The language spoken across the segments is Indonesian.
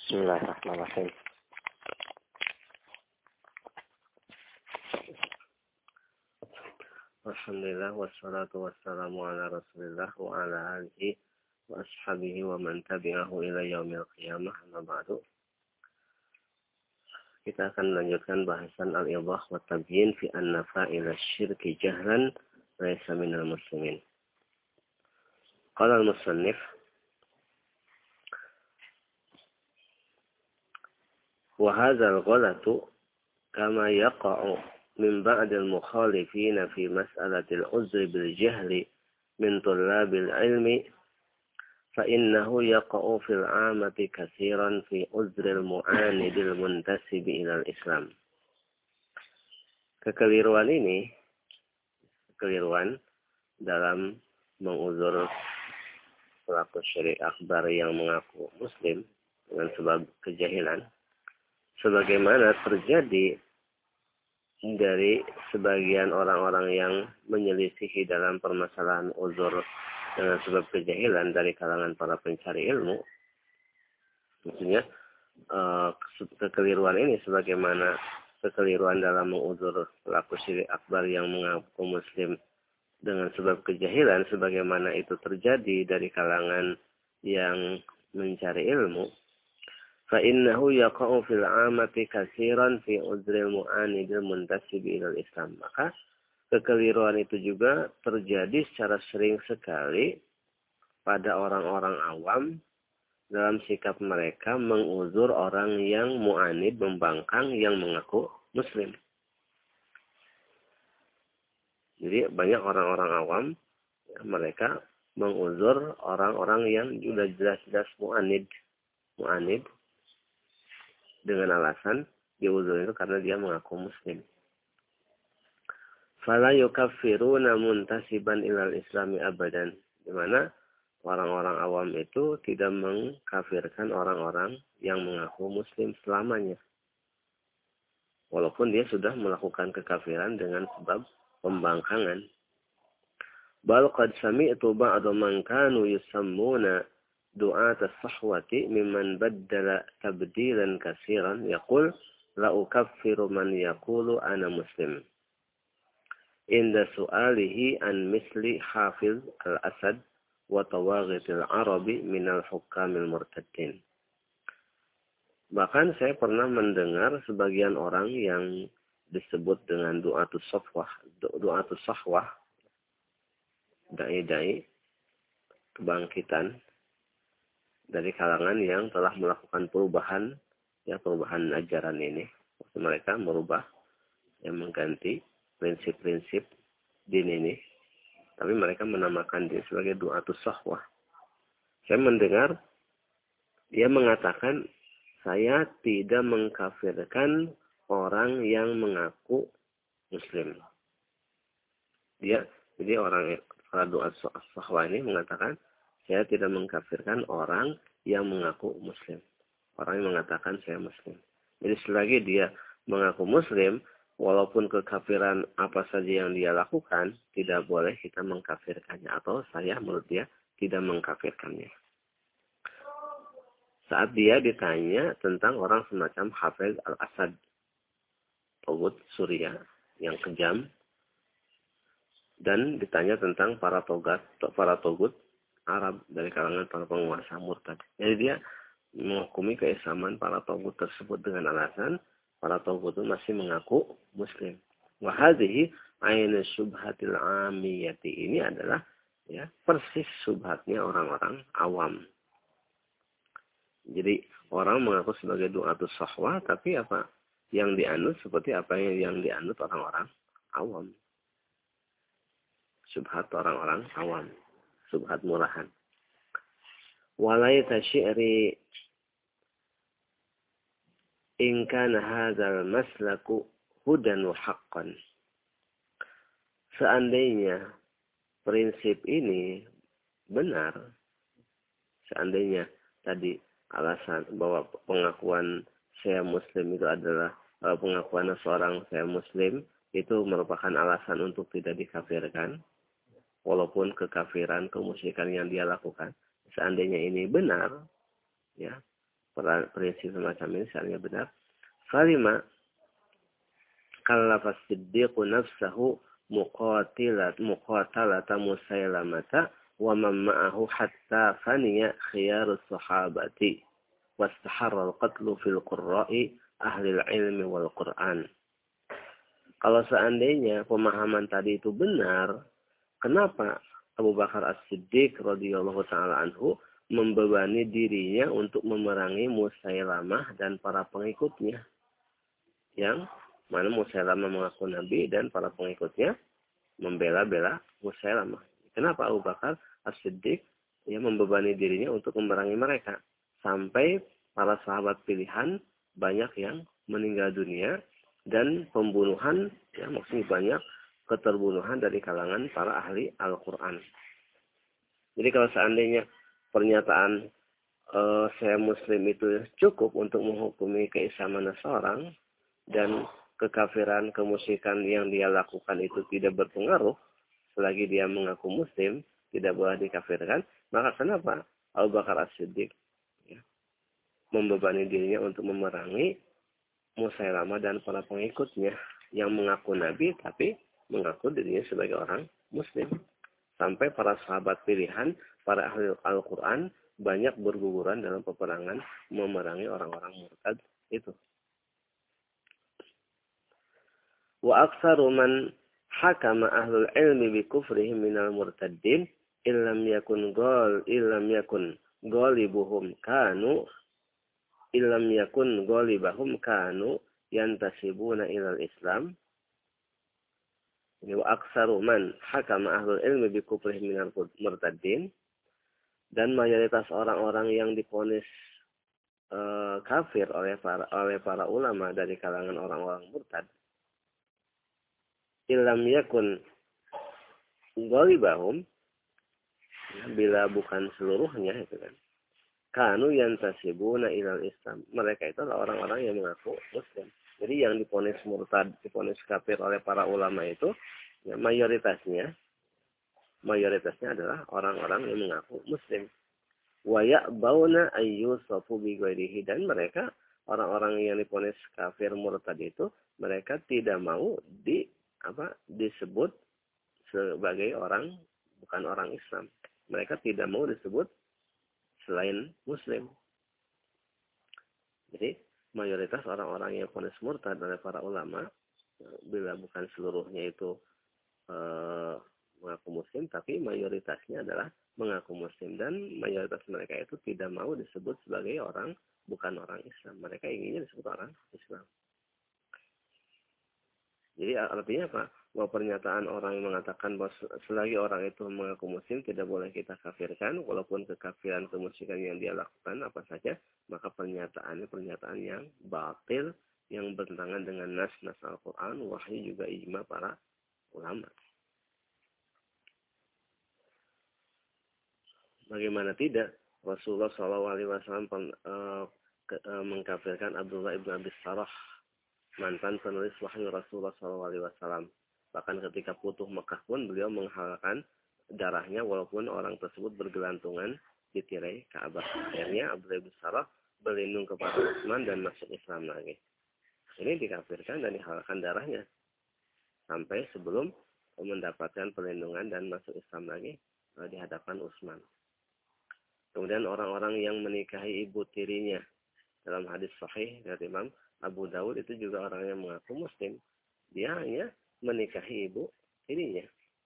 Bismillahirrahmanirrahim. Alhamdulillah wassalatu wassalamu ala Rasulillah wa ala alihi wa ashabihi wa man tabi'ahu ila yaumil qiyamah. Amma ba'du. Kita akan melanjutkan bahasan al-idah wa tabyin fi anna fa'ila syirki jahlan laysa minal muslimin. Qala al-musannif wa hadzal ghalatu kama yaqa'u min ba'd al-mukhalifin fi mas'alati al-uzr bil jahli min tullabil ilmi fa innahu yaqa'u fil 'amati katsiran fi uzr al-mu'anid al-muntasib ila al-islam. Kekeliruan dalam menguzur pelaku syirik akbar yang mengaku muslim dengan sebab kejahilan, sebagaimana terjadi dari sebagian orang-orang yang menyelisihi dalam permasalahan uzur dengan sebab kejahilan dari kalangan para pencari ilmu. Maksudnya kekeliruan ini sebagaimana kekeliruan dalam menguzur pelaku syirik akbar yang mengaku muslim dengan sebab kejahilan, sebagaimana itu terjadi dari kalangan yang mencari ilmu. فَإِنَّهُ يَقَعُ فِي الْعَامَةِ كَثِيرًا فِي عُذْرِ الْمُعَانِدِ الْمُنْتَسِبِ إِلَى الْإِسْلَامِ. Maka kekeliruan itu juga terjadi secara sering sekali pada orang-orang awam dalam sikap mereka menguzur orang yang mu'anid, membangkang, yang mengaku muslim. Jadi banyak orang-orang awam ya, mereka menguzur orang-orang yang sudah jelas-jelas mu'anid dengan alasan diuzur itu karena dia mengaku muslim. Fala yukaffiruna muntasiban ilal islami abadan. Di mana orang-orang awam itu tidak mengkafirkan orang-orang yang mengaku muslim selamanya. Walaupun dia sudah melakukan kekafiran dengan sebab pembangkangan. Bal qad sami'tu ba'da man kanu yusammuna du'at as-sahwati mimman baddala tabdilan katsiran yaqul la ukaffiru man yaqulu ana muslim inda su'alihi an misli hafiz al-asad wa tawaghit al-arabi min al-hukam al-murtaddin. Bahkan saya pernah mendengar sebagian orang yang disebut dengan du'atus sahwah, dai-dai kebangkitan dari kalangan yang telah melakukan perubahan ajaran ini. Mereka merubah, yang mengganti prinsip-prinsip din ini. Tapi mereka menamakan dia sebagai du'atus sahwah. Saya mendengar dia mengatakan, saya tidak mengkafirkan orang yang mengaku muslim. Jadi para du'atus sahwah ini mengatakan, saya tidak mengkafirkan orang yang mengaku muslim. Orang yang mengatakan saya muslim. Jadi selagi dia mengaku muslim, walaupun kekafiran apa saja yang dia lakukan, tidak boleh kita mengkafirkannya. Atau saya menurut dia tidak mengkafirkannya. Saat dia ditanya tentang orang semacam Hafiz al-Asad, togut Suriah yang kejam, dan ditanya tentang para togut Arab dari kalangan para penguasa murtad. Jadi dia menghukumi keislaman para togut tersebut dengan alasan para togut itu masih mengaku muslim. Wa hadhihi ainu syubhatil 'amiyati. Ini adalah ya persis subhatnya orang-orang awam. Jadi orang mengaku sebagai du'atus sahwah, tapi apa yang dianut seperti apa yang dianut orang-orang awam. Subhat orang-orang awam. Subhat murahan. Walaita syi'ri in kana hadzal maslaku hudan wa haqqan. Seandainya prinsip ini benar, seandainya tadi alasan bahwa pengakuan saya muslim itu adalah pengakuan seorang saya muslim itu merupakan alasan untuk tidak dikafirkan, walaupun kekafiran, kemusyrikan yang dia lakukan, seandainya ini benar, ya, prinsip semacam ini seharusnya benar. Falima kallafa siddiqu nafsahu muqatalata musailamata wa man ma'ahu hatta faniya khiyarus sahabati wastaharra al-qatlu fil qurra'i ahli ilmi wal Qur'an. Kalau seandainya pemahaman tadi itu benar, kenapa Abu Bakar As-Siddiq radhiyallahu taala anhu membebani dirinya untuk memerangi Musailamah dan para pengikutnya? Yang mana Musailamah mengaku nabi dan para pengikutnya membela-bela Musailamah. Kenapa Abu Bakar As-Siddiq membebani dirinya untuk memerangi mereka? Sampai para sahabat pilihan banyak yang meninggal dunia dan pembunuhan, maksudnya banyak keterbunuhan dari kalangan para ahli Al-Quran. Jadi kalau seandainya pernyataan saya Muslim itu cukup untuk menghukumi keislaman seseorang dan kekafiran, kemusyrikan yang dia lakukan itu tidak berpengaruh selagi dia mengaku Muslim, tidak boleh dikafirkan, maka kenapa Abu Bakar As-Siddiq membebani dirinya untuk memerangi Musailamah dan para pengikutnya yang mengaku Nabi tapi mengaku dirinya sebagai orang Muslim. Sampai para sahabat pilihan, para ahli Al-Quran banyak berguguran dalam peperangan memerangi orang-orang murtad itu. Wa aktsaru man hakama ahlul ilmi bi kufrihim minal murtaddin illam yakun ghalibuhum kanu illam yakun ghalibahum kanu yantasibuna ilal Islam. Wa aktsaru man hakama ahlul ilmi bi kufrihim minal murtaddin, dan mayoritas orang-orang yang divonis kafir oleh para ulama dari kalangan orang-orang murtad, illam yakun ghalibahum, bila bukan seluruhnya itu kan, kanu yantasibuna ilal Islam, mereka itu adalah orang-orang yang mengaku Muslim. Jadi yang divonis murtad, divonis kafir oleh para ulama itu mayoritasnya adalah orang-orang yang mengaku Muslim. Wa ya'bauna ayyusafu bi ghairihi, dan mereka orang-orang yang divonis kafir murtad itu mereka tidak mau disebut sebagai orang bukan orang Islam. Mereka tidak mau disebut selain Muslim. Jadi mayoritas orang-orang yang vonis murtad oleh para ulama, bila bukan seluruhnya itu mengaku Muslim, tapi mayoritasnya adalah mengaku Muslim, dan mayoritas mereka itu tidak mau disebut sebagai orang bukan orang Islam. Mereka inginnya disebut orang Islam. Jadi artinya apa? Bahwa pernyataan orang yang mengatakan bahwa selagi orang itu mengaku Muslim tidak boleh kita kafirkan, walaupun kekafiran kemusyrikan yang dia lakukan apa saja, maka pernyataannya pernyataan yang batil, yang bertentangan dengan nas Al-Quran, wahyu juga ijma para ulama. Bagaimana tidak? Rasulullah SAW mengkafirkan Abdullah ibn Abi Sarah, mantan penulis wahyu Rasulullah SAW. Bahkan ketika Futuh Mekah pun beliau menghalalkan darahnya walaupun orang tersebut bergelantungan di tirai Ka'bah. Akhirnya Abdullah ibn Sarah berlindung kepada Utsman dan masuk Islam lagi. Ini dikafirkan dan dihalalkan darahnya sampai sebelum mendapatkan perlindungan dan masuk Islam lagi di hadapan Utsman. Kemudian orang-orang yang menikahi ibu tirinya, dalam hadis sahih dari Imam Abu Dawud, itu juga orang yang mengaku Muslim. Dia hanya menikahi ibu tirinya.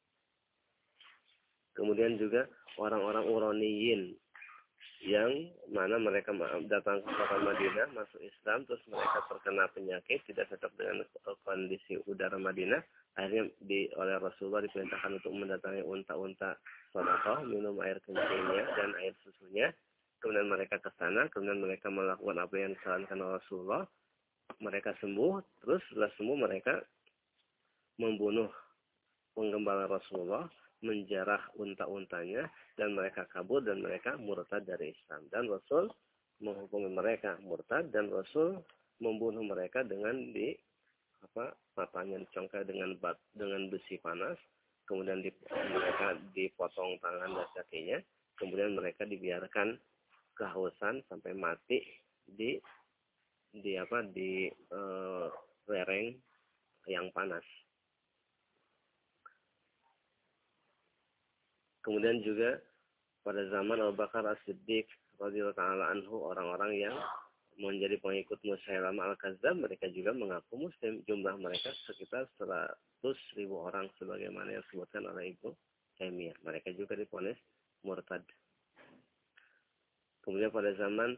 Kemudian juga orang-orang Uraniyin yang mana mereka datang ke kota Madinah, masuk Islam, terus mereka terkena penyakit, tidak cocok dengan kondisi udara Madinah. Akhirnya oleh Rasulullah diperintahkan untuk mendatangi unta-unta sedekah, minum air kencingnya dan air susunya. Kemudian mereka ke sana, kemudian mereka melakukan apa yang disarankan Rasulullah. Mereka sembuh, terus setelah sembuh mereka membunuh penggembala Rasulullah, menjarah unta-untanya, dan mereka kabur dan mereka murtad dari Islam. Dan Rasul menghukumi mereka murtad, dan Rasul membunuh mereka dengan matanya dicongkel dengan besi panas, kemudian mereka dipotong tangan dan kakinya, kemudian mereka dibiarkan kehausan sampai mati di lereng yang panas. Kemudian juga pada zaman Abu Bakar As-Siddiq radhiyallahu ta'ala anhu, orang-orang yang menjadi pengikut Musailamah Al-Kadzdzab, mereka juga mengaku Muslim. Jumlah mereka sekitar 100.000 orang sebagaimana yang disebutkan oleh Ibnu Taimiyah. Mereka juga divonis murtad. Kemudian pada zaman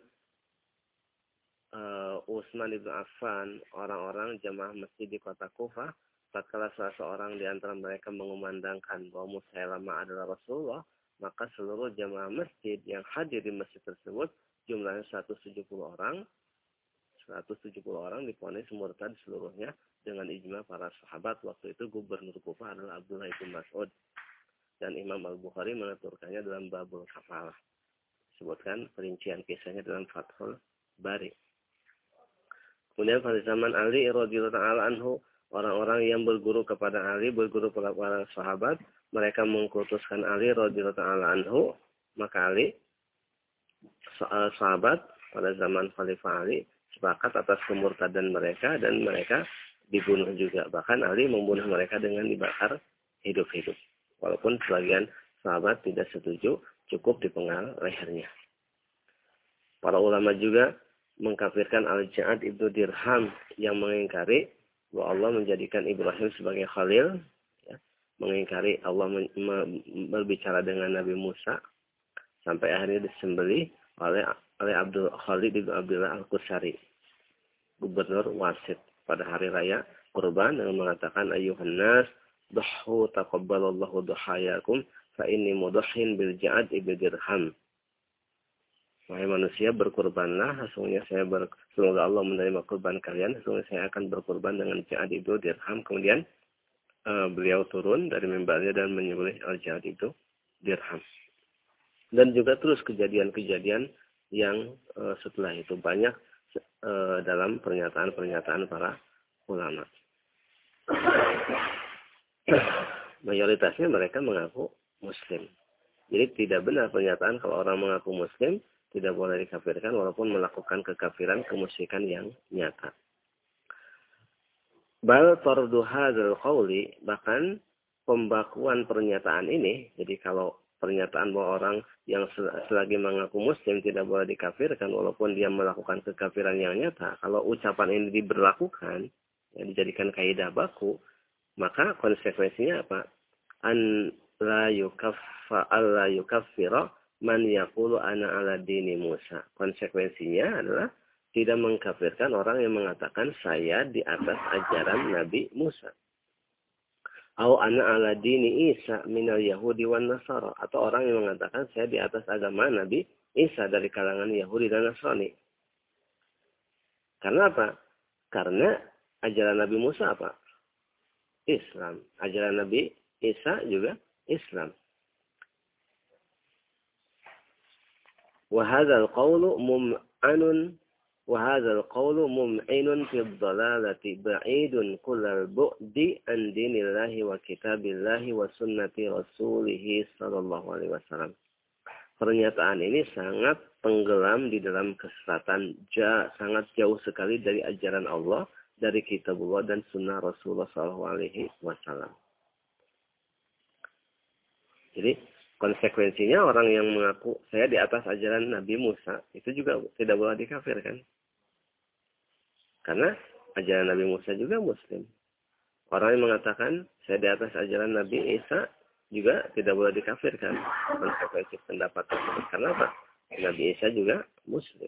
Utsman bin Affan, orang-orang jamaah masjid di kota Kufah, tatkala salah seorang di antara mereka mengumandangkan bahwa Musailamah adalah Rasulullah, maka seluruh jamaah masjid yang hadir di masjid tersebut jumlahnya 170 orang. 170 orang divonis murtad seluruhnya dengan ijma para sahabat. Waktu itu gubernur Kufah adalah Abdullah bin Mas'ud. Dan Imam Al-Bukhari menuturkannya dalam Babul Kafalah. Sebutkan perincian kisahnya dalam Fathul Bari. Kemudian pada zaman Ali radhiyallahu ta'ala anhu, orang-orang yang berguru kepada Ali, berguru kepada para sahabat, mereka mengkultuskan Ali radhiyallahu ta'ala anhu. Maka Ali, sahabat pada zaman Khalifah Ali, sepakat atas kemurtadan mereka dan mereka dibunuh juga. Bahkan Ali membunuh mereka dengan dibakar hidup-hidup. Walaupun sebagian sahabat tidak setuju, cukup dipenggal lehernya. Para ulama juga mengkafirkan Al-Ja'ad ibnu Dirham yang mengingkari bahwa Allah menjadikan Ibrahim sebagai khalil, ya, mengingkari Allah berbicara dengan Nabi Musa sampai akhirnya disembelih oleh Abdul Khalid bin Abdullah Al-Qusari, gubernur Wasit, pada hari raya Kurban, dengan mengatakan, Ayyuhan nas, duhhu taqabbalallahu duhayakum, fa inni mudahhin bil Ja'ad ibnu Dirham. Wahai manusia, berkurbanlah, semoga Allah menerima kurban kalian, sesungguhnya saya akan berkurban dengan Ja'ad ibnu Dirham. Kemudian beliau turun dari mimbarnya dan menyembelih Al-Ja'ad ibnu Dirham. Dan juga terus kejadian-kejadian yang setelah itu banyak dalam pernyataan-pernyataan para ulama. Mayoritasnya mereka mengaku Muslim. Jadi tidak benar pernyataan kalau orang mengaku Muslim tidak boleh dikafirkan walaupun melakukan kekafiran, kemusyrikan yang nyata. Bal tardu hadzal qauli, bahkan pembakuan pernyataan ini, jadi kalau pernyataan bahwa orang yang selagi mengaku Muslim tidak boleh dikafirkan walaupun dia melakukan kekafiran yang nyata, kalau ucapan ini diberlakukan, ya, dijadikan kaidah baku, maka konsekuensinya apa? An la yukaffira man yaqulu ana ala dini Musa. Konsekuensinya adalah tidak mengkafirkan orang yang mengatakan saya di atas ajaran Nabi Musa. Au ana ala dini Isa minal Yahudi wan Nasara, atau orang yang mengatakan saya di atas agama Nabi Isa dari kalangan Yahudi dan Nasrani. Karena apa? Karena ajaran Nabi Musa apa? Islam. Ajaran Nabi Isa juga Islam. وهذا القول ممعن في الضلالة بعيد كل البعد عن دين الله وكتاب الله وسنة رسوله صلى الله عليه وسلم. Pernyataan ini sangat tenggelam di dalam kesesatan, sangat jauh sekali dari ajaran Allah, dari kitabullah dan sunnah Rasulullah sallallahu alaihi wasallam. Jadi konsekuensinya orang yang mengaku saya di atas ajaran Nabi Musa itu juga tidak boleh dikafirkan. Karena ajaran Nabi Musa juga Muslim. Orang yang mengatakan saya di atas ajaran Nabi Isa juga tidak boleh dikafirkan. Konsekuensi pendapat tersebut. Karena apa? Nabi Isa juga Muslim.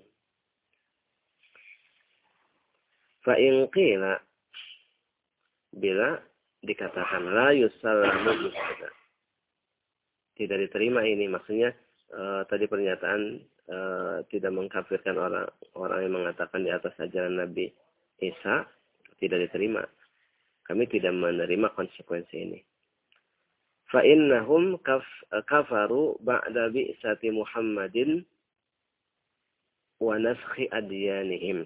Fa'in qila, bila dikatakan la yusallamu bisada, tidak diterima ini, maksudnya tadi pernyataan tidak mengkafirkan orang yang mengatakan di atas ajaran Nabi Isa tidak diterima. Kami tidak menerima konsekuensi ini. Fa innahum kafaru ba'da bi'sati Muhammadin wa naskhi adyanihim.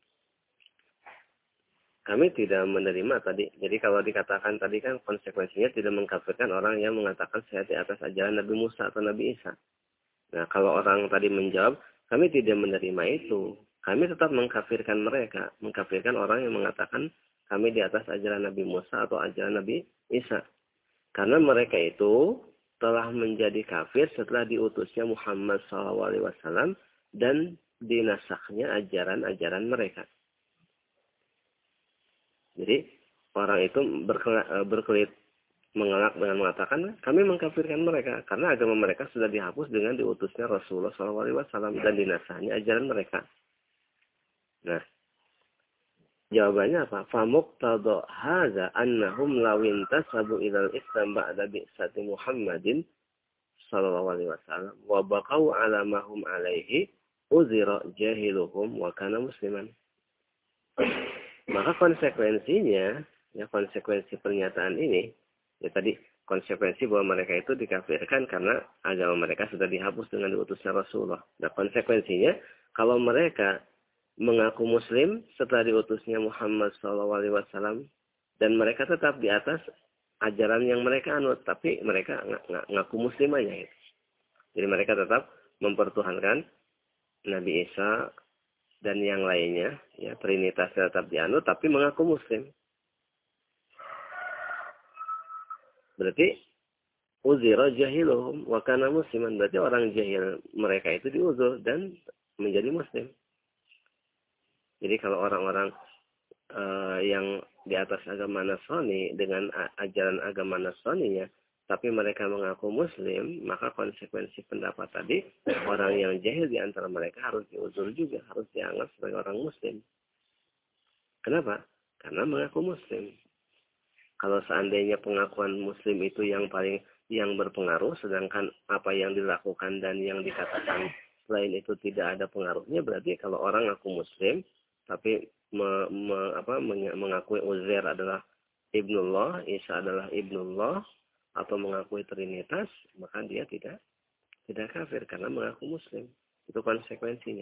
Kami tidak menerima tadi. Jadi kalau dikatakan tadi kan konsekuensinya tidak mengkafirkan orang yang mengatakan saya di atas ajaran Nabi Musa atau Nabi Isa. Nah kalau orang tadi menjawab, kami tidak menerima itu. kami tetap mengkafirkan mereka, mengkafirkan orang yang mengatakan kami di atas ajaran Nabi Musa atau ajaran Nabi Isa. Karena mereka itu telah menjadi kafir setelah diutusnya Muhammad SAW dan dinasaknya ajaran-ajaran mereka. Jadi orang itu berkelit mengelak dengan mengatakan kami mengkafirkan mereka karena agama mereka sudah dihapus dengan diutusnya Rasulullah SAW dan dinasahnya ajaran mereka. Nah, jawabannya apa? Famuqtada hadza annahum law intasabu ilal Islam ba'da bi'sati Muhammadin sallallahu alaihi wasallam wa baqau ala ma hum alaihi uzira jahiluhum wa kana musliman. Maka konsekuensinya, ya konsekuensi pernyataan ini, ya tadi konsekuensi bahwa mereka itu dikafirkan karena agama mereka sudah dihapus dengan diutusnya Rasulullah. Nah, konsekuensinya kalau mereka mengaku Muslim setelah diutusnya Muhammad SAW dan mereka tetap di atas ajaran yang mereka anut, tapi mereka ngaku Muslim aja. Gitu. Jadi mereka tetap mempertuhankan Nabi Isa dan yang lainnya, ya Trinitas tetap dianut, tapi mengaku Muslim. Berarti uzira jahiluhum wa kana musliman. Berarti orang jahil mereka itu diuzur dan menjadi Muslim. Jadi kalau orang-orang yang di atas agama Nasrani dengan ajaran agama Nasraninya, tapi mereka mengaku Muslim, maka konsekuensi pendapat tadi, orang yang jahil di antara mereka harus diuzur juga, harus dianggap sebagai orang Muslim. Kenapa? Karena mengaku Muslim. Kalau seandainya pengakuan Muslim itu yang berpengaruh, sedangkan apa yang dilakukan dan yang dikatakan selain itu tidak ada pengaruhnya, berarti kalau orang ngaku Muslim, tapi mengakui Uzair adalah Ibnullah, Isa adalah Ibnullah, atau mengakui Trinitas, maka dia tidak kafir karena mengaku Muslim. Itu konsekuensinya.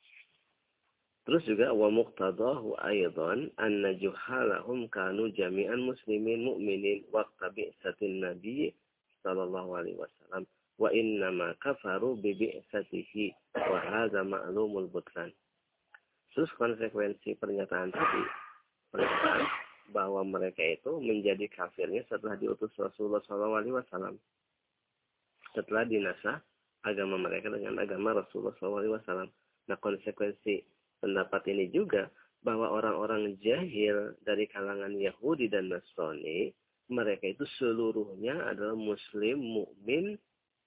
Terus juga wa muqtadahu aidan anna juhalahum kanu jami'an muslimin mu'minin waqta bi'satin nabi sallallahu alaihi wasallam wa inna ma kafaru bi bi'satihi wa hadza ma'lumul butlan. Terus konsekuensi pernyataan tadi, pernyataan bahwa mereka itu menjadi kafirnya setelah diutus Rasulullah SAW. Setelah dinasah agama mereka dengan agama Rasulullah SAW. Nah, konsekuensi pendapat ini juga bahwa orang-orang jahil dari kalangan Yahudi dan Nasrani, mereka itu seluruhnya adalah Muslim, mukmin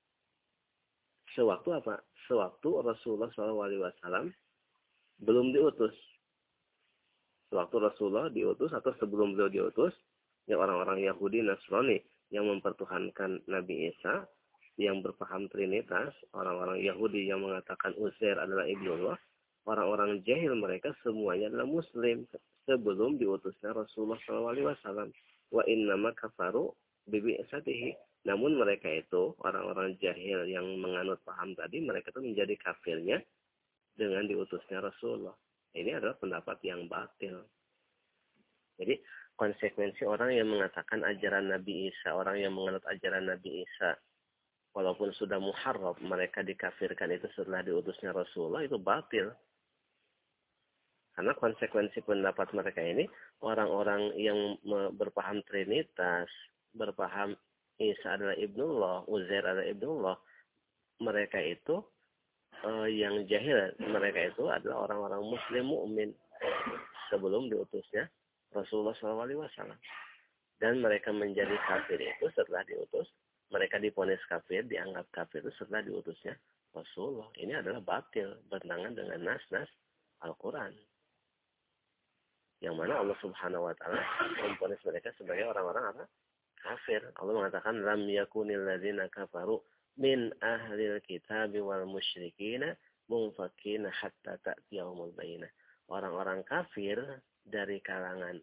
sewaktu apa? Sewaktu Rasulullah SAW belum diutus. Sewaktu Rasulullah diutus atau sebelum beliau diutus, ya orang-orang Yahudi Nasrani yang mempertuhankan Nabi Isa, yang berpaham Trinitas, orang-orang Yahudi yang mengatakan Uzair adalah Ibnullah, orang-orang jahil mereka semuanya adalah Muslim sebelum diutusnya Rasulullah SAW. Wa innama kafaru bibi'satihi. Namun mereka itu, orang-orang jahil yang menganut paham tadi, mereka itu menjadi kafirnya dengan diutusnya Rasulullah. Ini adalah pendapat yang batil. Jadi konsekuensi orang yang mengatakan ajaran Nabi Isa, orang yang menganut ajaran Nabi Isa, walaupun sudah muharram, mereka dikafirkan itu setelah diutusnya Rasulullah, itu batil. Karena konsekuensi pendapat mereka ini, orang-orang yang berpaham Trinitas, berpaham Isa adalah Ibnullah, Uzair adalah Ibnullah, mereka itu yang jahil, mereka itu adalah orang-orang Muslim mukmin sebelum diutusnya Rasulullah SAW. Dan mereka menjadi kafir itu setelah diutus, mereka diponis kafir, dianggap kafir itu setelah diutusnya Rasulullah. Ini adalah batil, bertentangan dengan nas-nas Al-Quran. Yang mana Allah Subhanahu wa Ta'ala memponis mereka sebagai orang-orang apa? Kafir. Allah mengatakan lam yakunil ladzina kafaru min ahlil kitab wal musyrikina munfakina hatta ta'tiyahumul bayyinah. Orang-orang kafir dari kalangan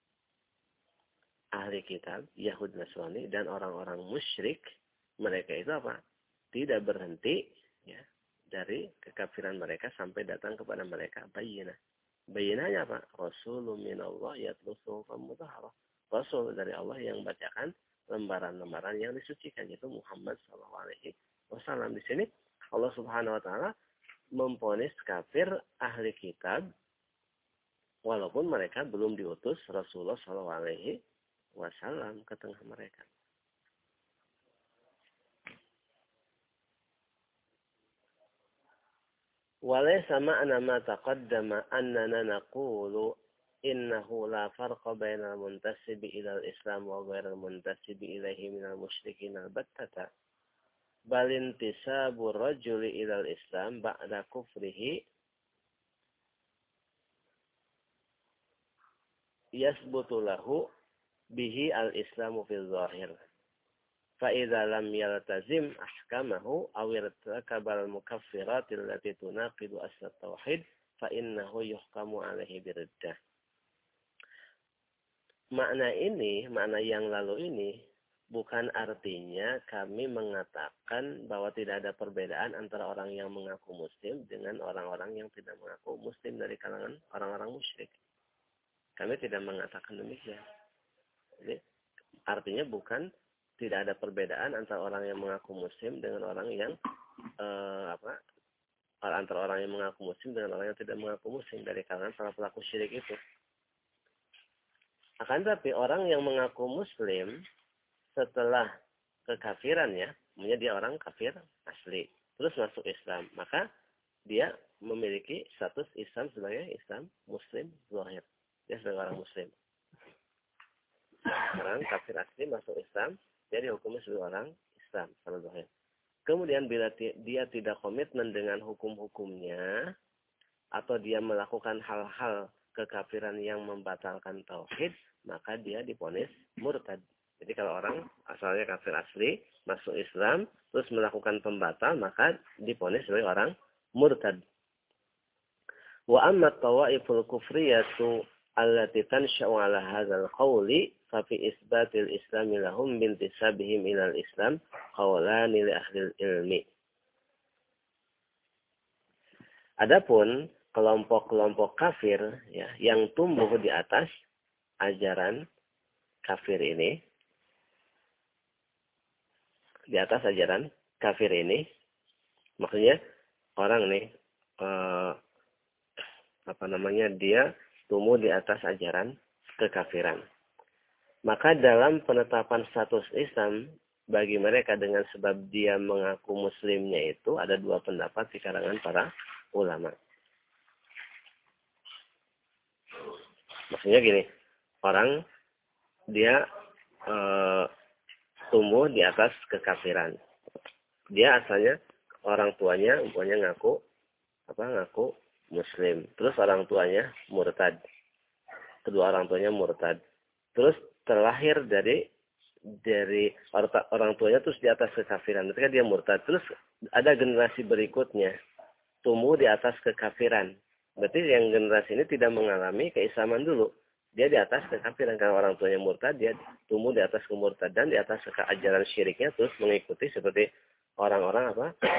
ahli kitab, Yahudi Nasrani, dan orang-orang musyrik, mereka itu apa? Tidak berhenti ya, dari kekafiran mereka sampai datang kepada mereka bayyinah. Bayyinahnya apa? Rasulun minallah yatlu suhufan mutahharah. Rasul dari Allah yang bacakan lembaran-lembaran yang disucikan, yaitu Muhammad SAW. Di sini Allah Subhanahu wa Ta'ala memponis kafir ahli kitab walaupun mereka belum diutus Rasulullah SAW ke tengah mereka. Walaysa ma'na ma taqaddama annana naqulu innahu la farqa bainal muntasibi ilal Islam wa ghairil muntasibi ilaihi minal musyrikin al-battata bal intisabu rajuli ilal Islam ba'da kufrihi yasbutu lahu bihi al-Islamu fil zahir. فإذا لم يلتزم أحكامه أو ارتكب المكفرات التي تناقض أصل التوحيد فإنه يحكم عليه بالردة. Makna yang lalu ini bukan artinya kami mengatakan bahwa tidak ada perbedaan antara orang yang mengaku muslim dengan orang-orang yang tidak mengaku muslim dari kalangan orang-orang musyrik. Kami tidak mengatakan demikian. Jadi, artinya bukan tidak ada perbedaan antara orang yang mengaku muslim dengan orang yang antara orang yang mengaku muslim dengan orang yang tidak mengaku muslim dari kalangan para pelaku syirik itu. Akan tapi orang yang mengaku muslim setelah kekafirannya, maksudnya dia orang kafir asli, terus masuk Islam, maka dia memiliki status Islam sebagai Islam muslim zahir. Dia sebagai orang muslim. Orang kafir asli masuk Islam, dia dihukumnya sebagai orang Islam secara zahir. Kemudian bila dia tidak komitmen dengan hukum-hukumnya atau dia melakukan hal-hal kekafiran yang membatalkan tauhid, maka dia divonis murtad. Jadi kalau orang asalnya kafir asli masuk Islam terus melakukan pembatal, maka divonis sebagai orang murtad. Wa amma tawaiful kufriyatu allati tansha'u ala hadzal qawli fa fi isbatil islami lahum bintisabihim ilal islam qawlani li ahli ilmi. Adapun kelompok-kelompok kafir ya yang tumbuh di atas ajaran kafir ini, di atas ajaran kafir ini, maksudnya orang nih dia tumbuh di atas ajaran kekafiran. Maka dalam penetapan status Islam bagi mereka dengan sebab dia mengaku muslimnya itu ada dua pendapat di kalangan para ulama. Maksudnya gini, orang dia tumbuh di atas kekafiran. Dia asalnya orang tuanya ngaku muslim. Terus orang tuanya murtad. Kedua orang tuanya murtad. Terus terlahir dari orang tuanya terus di atas kekafiran. Ketika dia murtad, terus ada generasi berikutnya tumbuh di atas kekafiran. Berarti yang generasi ini tidak mengalami keislaman dulu. Dia di atas kekafiran karena orang tuanya murtad, dia tumbuh di atas kemurtadan, di atas ajaran syiriknya, terus mengikuti seperti orang-orang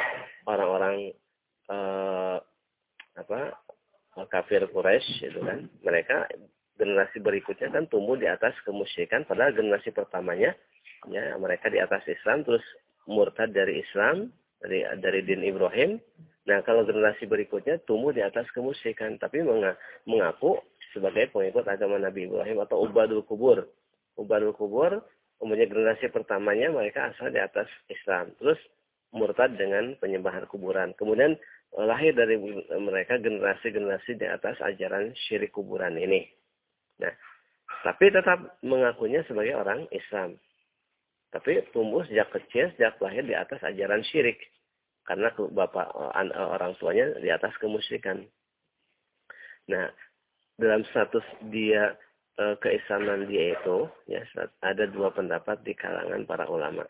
kafir Quraisy itu kan. Mereka generasi berikutnya kan tumbuh di atas kemusyrikan, padahal generasi pertamanya ya mereka di atas Islam terus murtad dari Islam, dari din Ibrahim. Nah, kalau generasi berikutnya tumbuh di atas kemusyrikan tapi mengaku sebagai pengikut agama Nabi Ibrahim atau ubadul kubur. Ubadul kubur, umumnya generasi pertamanya mereka asal di atas Islam, terus murtad dengan penyembahan kuburan. Kemudian lahir dari mereka generasi-generasi di atas ajaran syirik kuburan ini. Nah, tapi tetap mengakunya sebagai orang Islam. Tapi tumbuh sejak kecil, sejak lahir di atas ajaran syirik. Karena orang tuanya di atas kemusyrikan. Nah, dalam status dia keislaman dia itu, ya, ada dua pendapat di kalangan para ulama.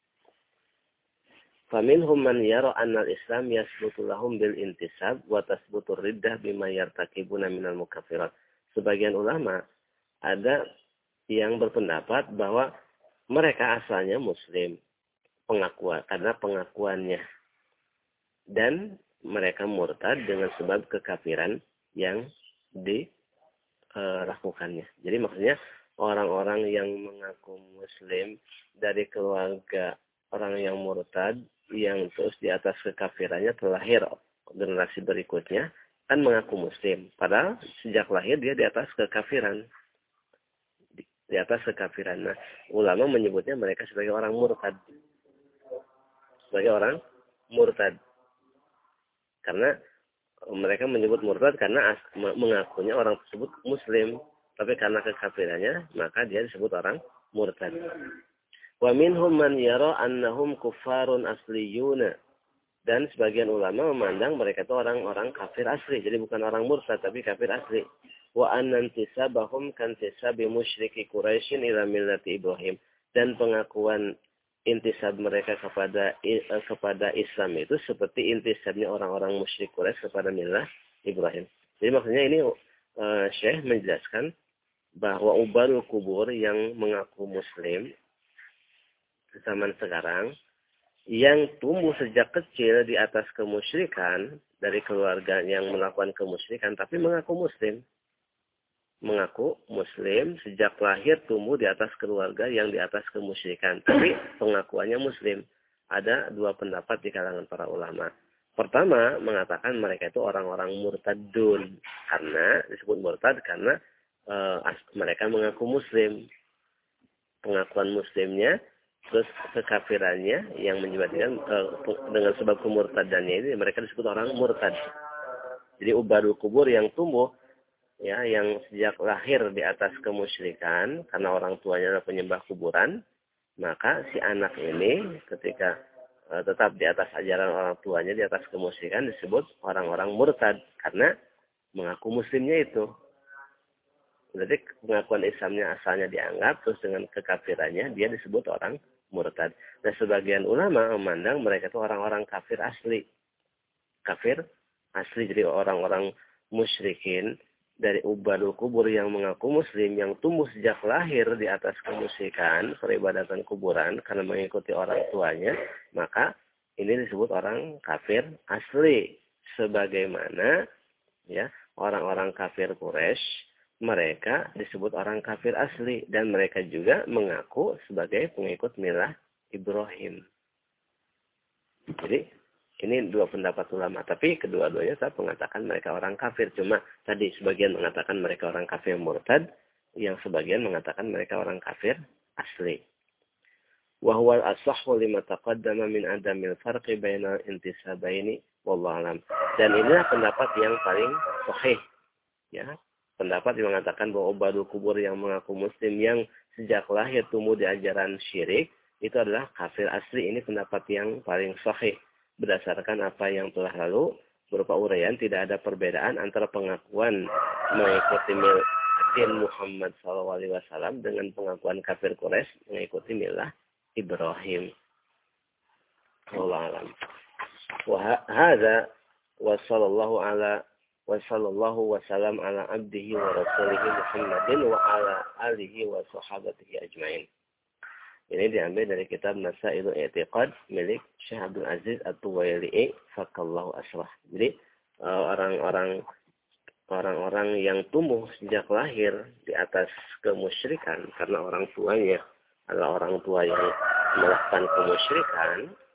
Faminhum man yara anna al-Islam yasbutu lahum bil intisab wa tasbutu riddah bima yartakibuna minal mukaffirat. Sebagian ulama ada yang berpendapat bahwa mereka asalnya muslim, karena pengakuannya, dan mereka murtad dengan sebab kekafiran yang dilakukannya. Jadi maksudnya orang-orang yang mengaku muslim dari keluarga orang yang murtad yang terus di atas kekafirannya terlahir generasi berikutnya kan mengaku muslim. Padahal sejak lahir dia di atas kekafiran. Di atas kekafiran. Nah, ulama menyebutnya mereka sebagai orang murtad. Sebagai orang murtad. Karena mereka menyebut murtad karena mengakunya orang tersebut muslim. Tapi karena kekafirannya, maka dia disebut orang murtad. Wa minhum man yara annahum kuffarun asliyuna. Dan sebagian ulama memandang mereka itu orang-orang kafir asli. Jadi bukan orang murtad, tapi kafir asli. Wa annantisabahum kantisabi musyriki Quraisyin ila millati Ibrahim. Dan pengakuan intisab mereka kepada Islam itu seperti intisabnya orang-orang musyrik Quraisy kepada millah Ibrahim. Jadi maksudnya ini Syekh menjelaskan bahwa ubadul kubur yang mengaku muslim zaman sekarang yang tumbuh sejak kecil di atas kemusyrikan dari keluarga yang melakukan kemusyrikan tapi mengaku muslim. Mengaku muslim sejak lahir tumbuh di atas keluarga yang di atas kemusyrikan. Tapi pengakuannya muslim. Ada dua pendapat di kalangan para ulama. Pertama, mengatakan mereka itu orang-orang murtadun. Karena disebut murtad karena mereka mengaku muslim. Pengakuan muslimnya terus kekafirannya yang menyebabkan dengan sebab kemurtadannya ini mereka disebut orang murtad. Jadi ubadul kubur yang tumbuh ya yang sejak lahir di atas kemusyrikan karena orang tuanya adalah penyembah kuburan, maka si anak ini ketika tetap di atas ajaran orang tuanya di atas kemusyrikan disebut orang-orang murtad karena mengaku muslimnya itu. Berarti pengakuan Islamnya asalnya dianggap, terus dengan kekafirannya dia disebut orang murtad. Nah, sebagian ulama memandang mereka itu orang-orang kafir asli. Kafir asli, jadi orang-orang musyrikin dari ubadul kubur yang mengaku muslim, yang tumbuh sejak lahir di atas kemusyrikan, peribadatan kuburan, karena mengikuti orang tuanya, maka ini disebut orang kafir asli. Sebagaimana ya orang-orang kafir Quraisy, mereka disebut orang kafir asli dan mereka juga mengaku sebagai pengikut millah Ibrahim. Jadi ini dua pendapat ulama, tapi kedua-duanya tetap mengatakan mereka orang kafir. Cuma tadi sebagian mengatakan mereka orang kafir murtad, yang sebagian mengatakan mereka orang kafir asli. Wa huwa al-asahhu lima taqaddama min adamil farqi bainal intisabaini wallahu alam. Dan inilah pendapat yang paling sahih, ya. Pendapat yang mengatakan bahwa ubadul kubur yang mengaku muslim yang sejak lahir tumbuh di ajaran syirik itu adalah kafir asli. Ini pendapat yang paling sahih berdasarkan apa yang telah lalu berupa uraian. Tidak ada perbedaan antara pengakuan mengikuti din Muhammad SAW dengan pengakuan kafir Quraisy mengikuti millah Ibrahim. Wallahu a'lam. Wa hadza wa sallallahu wasallam ala abdihi wa rasulihi Muhammadin wa ala alihi wa sahabatihi ajmain. Ini diambil dari kitab Masailul I'tiqad milik Syekh Abdul Aziz At-Tuwaili'i fakallahu asrah. Jadi orang-orang yang tumbuh sejak lahir di atas kemusyrikan karena orang tuanya adalah orang tua yang melakukan kemusyrikan,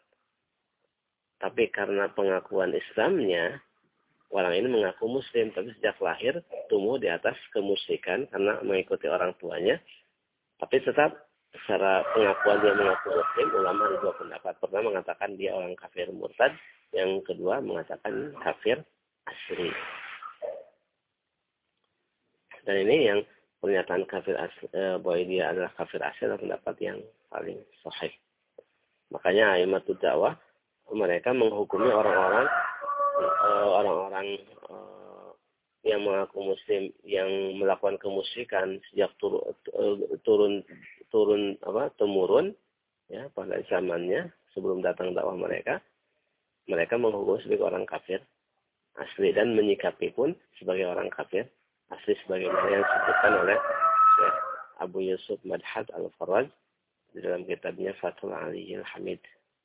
tapi karena pengakuan Islamnya orang ini mengaku muslim, tapi sejak lahir tumbuh di atas kemusyrikan karena mengikuti orang tuanya. Tapi tetap secara pengakuan dia mengaku muslim, ulama ada dua pendapat. Pertama mengatakan dia orang kafir murtad, yang kedua mengatakan kafir asli. Dan ini yang pernyataan kafir asli, bahwa dia adalah kafir asli adalah pendapat yang paling sahih. Makanya a'immatud dakwah mereka menghukumi orang-orang yang mengaku muslim yang melakukan kemusyrikan sejak temurun ya pada zamannya sebelum datang dakwah mereka menghukum sebagai orang kafir asli dan menyikapi pun sebagai orang kafir asli sebagaimana yang disebutkan oleh Syekh Abu Yusuf Madhad Al-Farraj di dalam kitabnya Fathul Aliyil Hamid.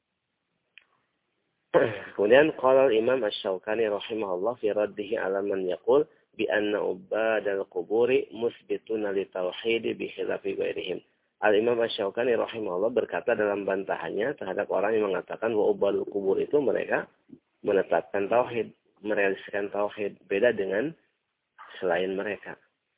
Kemudian qala Imam Asy-Syaukani rahimahullah fi raddihi ala man yaqul bi anna ubadal quburi musbituna li tauhid bi khilafi ghairihim. Al-Imam Asy-Syaukani rahimahullah berkata dalam bantahannya terhadap orang yang mengatakan bahwa ubadul kubur itu mereka menetapkan tauhid merealisasikan tauhid. Beda dengan selain mereka.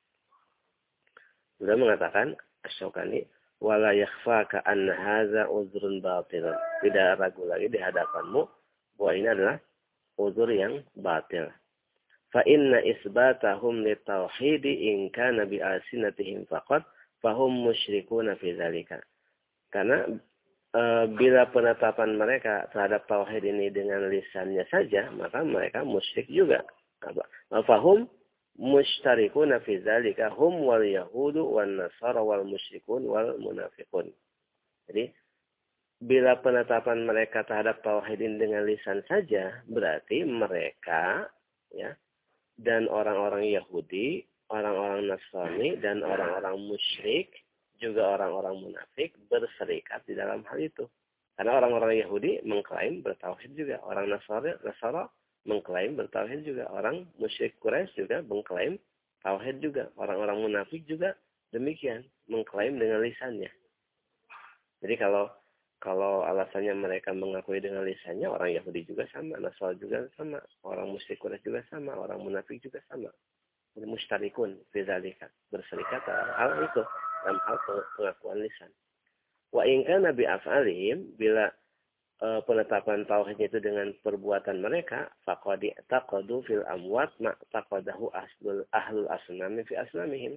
Sudah mengatakan Asy-Syaukani, wala yakhfaka anna hadza uzrun batil. Tidak ragu lagi di hadapanmu bahwa ini adalah uzur yang batil. Fa inna isbatahum litauhidi in kana bi alsinatihim faqat fahum musyrikuna fi dzalika. Karena bila penetapan mereka terhadap tauhid ini dengan lisannya saja, maka mereka musyrik juga. Fahum mustarikuna fi dzalika hum wal yahudu wan nasara wal musyrikun wal munafiqun. Jadi bila penetapan mereka terhadap tauhid ini dengan lisan saja, berarti mereka ya dan orang-orang Yahudi, orang-orang Nasrani dan orang-orang musyrik juga orang-orang munafik berserikat di dalam hal itu. Karena orang-orang Yahudi mengklaim bertauhid juga, orang Nasara mengklaim bertauhid juga. Orang musyrik Quraisy juga mengklaim tauhid juga. Orang-orang munafik juga demikian. Mengklaim dengan lisannya. Jadi kalau alasannya mereka mengakui dengan lisannya, orang Yahudi juga sama. Nasara juga sama. Orang musyrik Quraisy juga sama. Orang munafik juga sama. Jadi mustarikun fidzalika. Berserikat dalam hal itu. Dalam hal pengakuan lisan. Wa in kana bi af'alihim, bila penetapan tauhidnya itu dengan perbuatan mereka, faqad taqadu fil amwat ma taqadahu ahlul asnami fi asnamihim.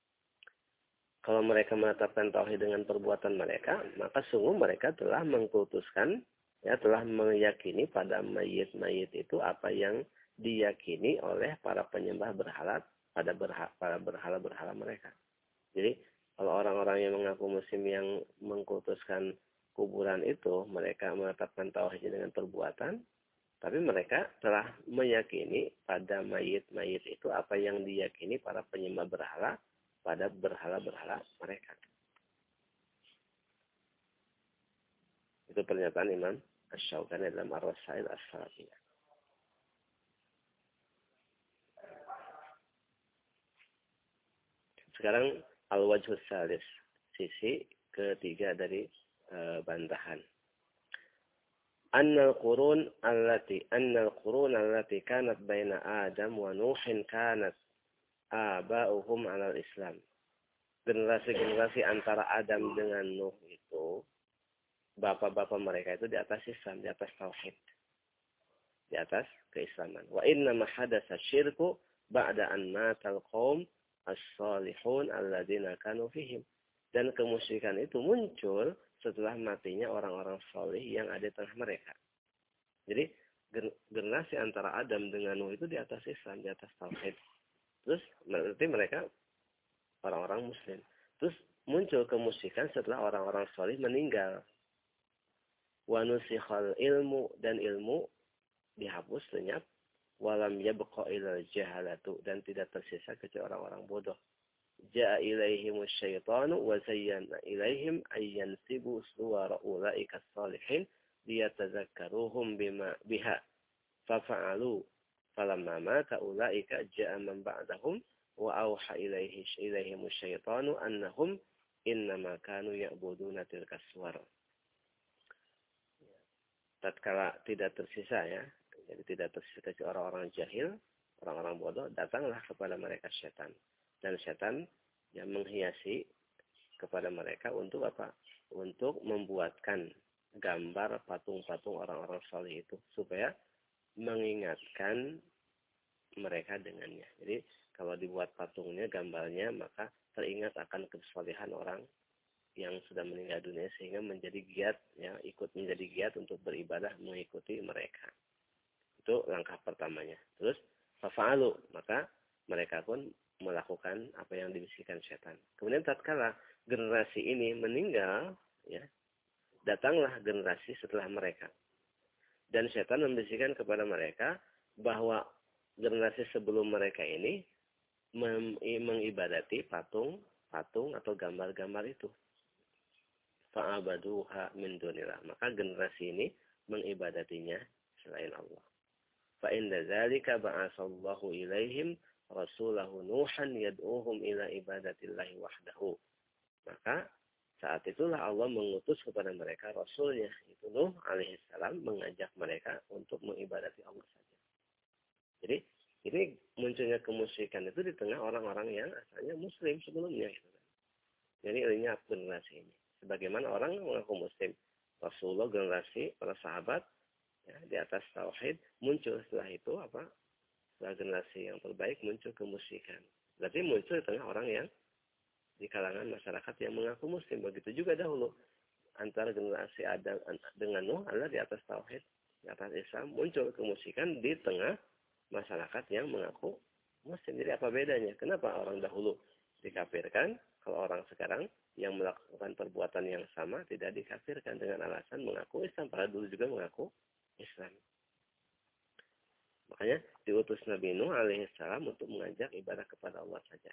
Kalau mereka menetapkan tauhid dengan perbuatan mereka, maka sungguh mereka telah mengkultuskan, ya telah meyakini pada mayit-mayit itu apa yang diyakini oleh para penyembah berhala pada berhala-berhala mereka. Jadi kalau orang-orang yang mengaku muslim yang mengkultuskan kuburan itu, mereka menetapkan tauhid dengan perbuatan, tapi mereka telah meyakini pada mayit-mayit itu apa yang diyakini para penyembah berhala pada berhala-berhala mereka. Itu pernyataan Imam Asy-Syaukani dalam Ar-Rasail As-Salafiyah. Sekarang al-wajhus salis, sisi ketiga dari bantahan. Annal qurun allati kanat baina Adam wa Nuhin kanat aba'uhum 'alal Islam. Generasi-generasi antara Adam dengan Nuh itu, bapak-bapak mereka itu di atas Islam, di atas tauhid, di atas keislaman. Wa inna ma hadatsa syirku ba'da an matal qaum as-salihun alladzina kanu fihim. Dan kemusyrikan itu muncul setelah matinya orang-orang saleh yang ada di tengah mereka. Jadi generasi antara Adam dengan Nuh itu di atas Islam, di atas tauhid. Terus berarti mereka orang-orang muslim. Terus muncul kemusyrikan setelah orang-orang saleh meninggal. Wa nusikhal ilmu, dan ilmu dihapus lenyap. Walam yabqa ilal jahalatu, dan tidak tersisa kecuali orang-orang bodoh. Ja'a ilaihimus syaitanu wa zayyana ilaihim ayyansibu suwara ulaika as-salihin liyatazakkaruhum biha fafa'alu falamma mata ulaika ja'a man ba'dahum wa auha ilaihimus syaitanu annahum innama kanu ya'buduna tilka suwar. Tatkala tidak tersisa ya, jadi tidak tersisa kecuali orang-orang jahil, orang-orang bodoh, datanglah kepada mereka setan. Dan setan yang menghiasi kepada mereka untuk apa? Untuk membuatkan gambar patung-patung orang-orang saleh itu supaya mengingatkan mereka dengannya. Jadi kalau dibuat patungnya, gambarnya, maka teringat akan kesalehan orang yang sudah meninggal dunia sehingga menjadi giat, ya, ikut menjadi giat untuk beribadah mengikuti mereka. Itu langkah pertamanya. Terus fafa'alu, maka mereka pun melakukan apa yang dibisikkan setan. Kemudian tatkala generasi ini meninggal, ya, datanglah generasi setelah mereka. Dan setan membisikkan kepada mereka bahwa generasi sebelum mereka ini mengibadati patung atau gambar-gambar itu. Fa'abaduha min dunillah. Maka generasi ini mengibadatinya selain Allah. Fa'inda dzalika ba'asallahu ilaihim rasulahu Nuhan yad'uhum ila ibadatillahi wahdahu. Maka saat itulah Allah mengutus kepada mereka rasulnya, itu Nuh alaihissalam, mengajak mereka untuk mengibadati Allah saja. Jadi ini munculnya kemusyrikan itu di tengah orang-orang yang asalnya muslim sebelumnya. Gitu. Jadi ininya generasi ini. Sebagaimana orang yang mengaku muslim. Rasulullah generasi para sahabat ya, di atas tauhid muncul setelah itu apa? Setelah generasi yang terbaik muncul kemusyrikan. Berarti muncul di tengah orang yang di kalangan masyarakat yang mengaku muslim. Begitu juga dahulu antara generasi Adam dengan Nuh adalah di atas tauhid, di atas Islam muncul kemusyrikan di tengah masyarakat yang mengaku muslim. Jadi apa bedanya? Kenapa orang dahulu dikafirkan, kalau orang sekarang yang melakukan perbuatan yang sama tidak dikafirkan dengan alasan mengaku Islam, padahal dulu juga mengaku Islam. Makanya diutus Nabi Nuh alaihissalam untuk mengajak ibadah kepada Allah saja.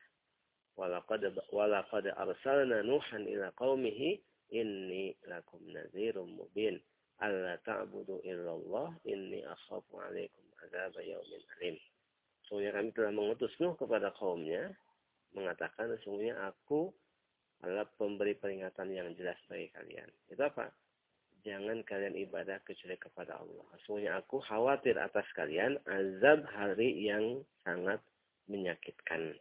Walaqad arsalna Nuhan ila qaumihi inni lakum nadzirum mubin alla ta'budu illallah inni akhafu 'alaikum adzab yaumin alim. Sesungguhnya kami telah mengutus Nuh kepada kaumnya mengatakan sesungguhnya aku adalah pemberi peringatan yang jelas bagi kalian. Itu apa? Jangan kalian ibadah kecuali kepada Allah. Sesungguhnya aku khawatir atas kalian azab hari yang sangat menyakitkan.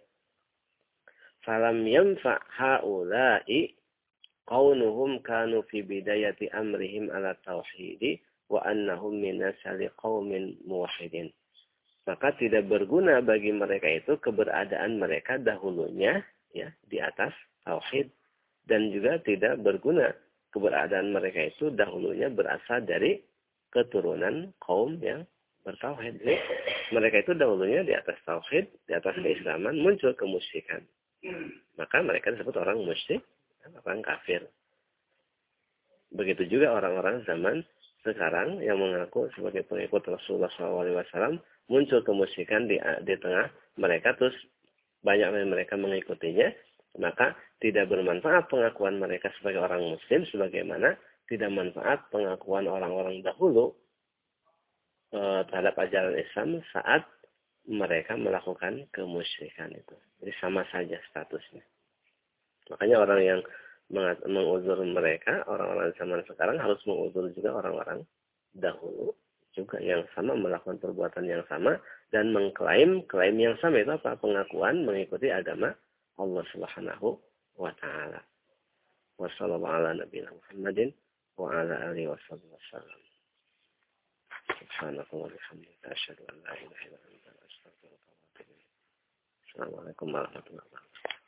Falam yanfa haula'i qaunuhum kanu fi bidayati amrihim ala tauhidi wa annahum minasali qaumin muwahhidin. Maka tidak berguna bagi mereka itu keberadaan mereka dahulunya ya di atas tauhid, dan juga tidak berguna keberadaan mereka itu dahulunya berasal dari keturunan kaum yang bertauhid. Jadi, mereka itu dahulunya di atas tauhid, di atas keislaman, muncul kemusyrikan. Maka mereka disebut orang musyrik, orang kafir. Begitu juga orang-orang zaman sekarang yang mengaku sebagai pengikut Rasulullah SAW, muncul kemusyrikan di tengah mereka, terus banyak dari mereka mengikutinya, maka tidak bermanfaat pengakuan mereka sebagai orang muslim, sebagaimana tidak manfaat pengakuan orang-orang dahulu terhadap ajaran Islam saat mereka melakukan kemusyrikan itu. Jadi sama saja statusnya. Makanya orang yang menguzur mereka, orang-orang zaman sekarang harus menguzur juga orang-orang dahulu juga yang sama, melakukan perbuatan yang sama dan mengklaim yang sama. Itu apa? Pengakuan mengikuti agama Allah Subhanahu wa taala. Wassallallahu ala nabiyina Muhammadin wa ala alihi wasallam. Subhanallahi wa bihamdihi asyhadu an la ilaha illa anta astaghfiruka wa atubu ilaik. Assalamualaikum warahmatullahi wabarakatuh.